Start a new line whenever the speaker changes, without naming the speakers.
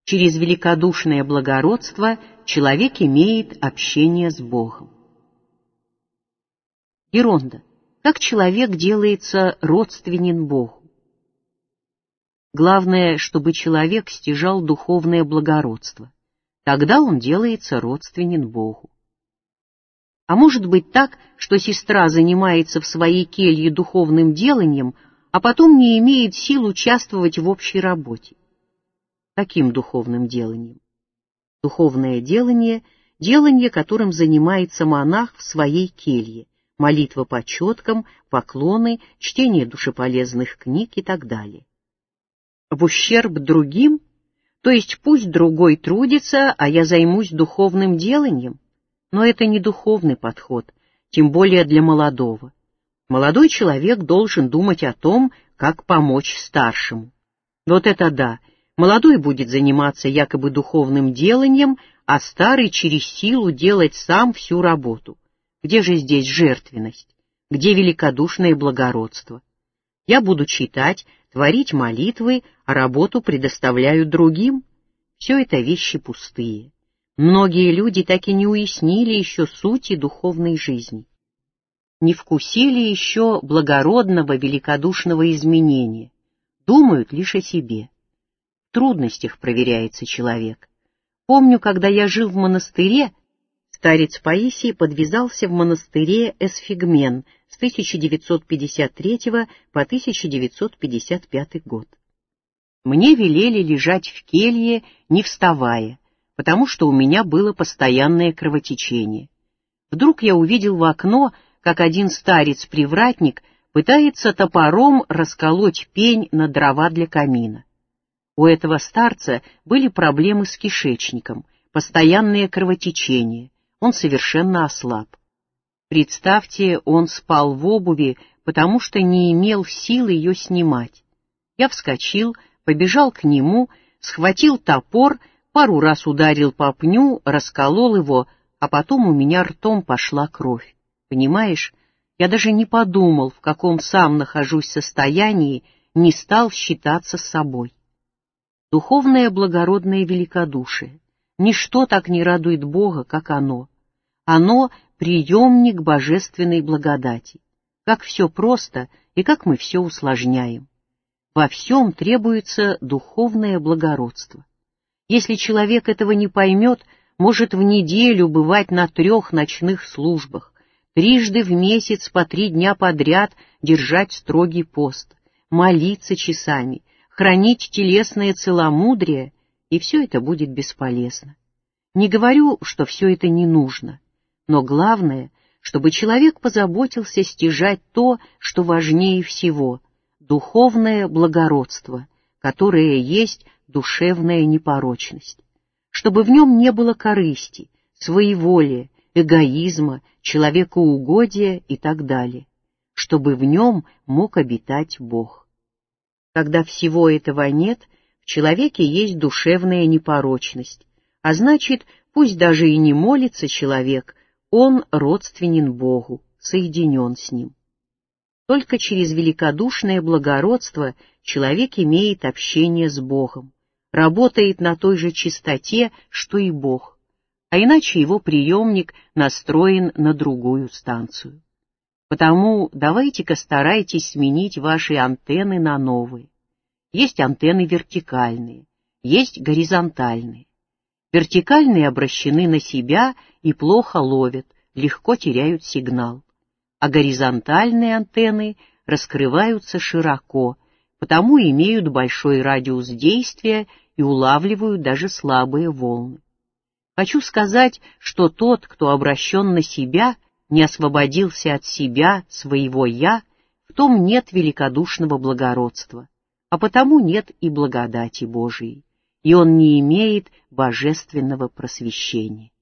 Через великодушное благородство человек имеет общение с Богом. Геронда. Как человек делается родственен Богу? Главное, чтобы человек стяжал духовное благородство. Тогда он делается родственен Богу. А может быть так, что сестра занимается в своей келье духовным деланием, а потом не имеет сил участвовать в общей работе? Каким духовным деланием? Духовное делание — делание, которым занимается монах в своей келье, молитва по четкам, поклоны, чтение душеполезных книг и так далее. В ущерб другим? То есть пусть другой трудится, а я займусь духовным деланием? Но это не духовный подход, тем более для молодого. Молодой человек должен думать о том, как помочь старшему. Вот это да, молодой будет заниматься якобы духовным деланием, а старый через силу делать сам всю работу. Где же здесь жертвенность? Где великодушное благородство? Я буду читать, творить молитвы, а работу предоставляю другим. Все это вещи пустые. Многие люди так и не уяснили еще сути духовной жизни. Не вкусили еще благородного великодушного изменения. Думают лишь о себе. В трудностях проверяется человек. Помню, когда я жил в монастыре, старец Паисий подвязался в монастыре Эсфигмен с 1953 по 1955 год. Мне велели лежать в келье, не вставая, потому что у меня было постоянное кровотечение. Вдруг я увидел в окно, как один старец-привратник пытается топором расколоть пень на дрова для камина. У этого старца были проблемы с кишечником, постоянное кровотечение. Он совершенно ослаб. Представьте, он спал в обуви, потому что не имел сил ее снимать. Я вскочил, побежал к нему, схватил топор, пару раз ударил по пню, расколол его, а потом у меня ртом пошла кровь. Понимаешь, я даже не подумал, в каком сам нахожусь состоянии, не стал считаться с собой. Духовное благородное великодушие. Ничто так не радует Бога, как оно. Оно — приемник божественной благодати. Как все просто и как мы все усложняем. Во всем требуется духовное благородство. Если человек этого не поймет, может в неделю бывать на 3 ночных службах, трижды в месяц по 3 дня подряд держать строгий пост, молиться часами, хранить телесное целомудрие, и все это будет бесполезно. Не говорю, что все это не нужно, но главное, чтобы человек позаботился стяжать то, что важнее всего — духовное благородство, которое есть душевная непорочность, чтобы в нем не было корысти, своеволия, эгоизма, человекоугодия и так далее, чтобы в нем мог обитать Бог. Когда всего этого нет, в человеке есть душевная непорочность, а значит, пусть даже и не молится человек, он родственен Богу, соединен с Ним. Только через великодушное благородство человек имеет общение с Богом, работает на той же чистоте, что и Бог, а иначе его приемник настроен на другую станцию. Потому давайте-ка старайтесь сменить ваши антенны на новые. Есть антенны вертикальные, есть горизонтальные. Вертикальные обращены на себя и плохо ловят, легко теряют сигнал. А горизонтальные антенны раскрываются широко, потому имеют большой радиус действия и улавливают даже слабые волны. Хочу сказать, что тот, кто обращен на себя, не освободился от себя, своего «я», в том нет великодушного благородства, а потому нет и благодати Божией, и он не имеет божественного просвещения.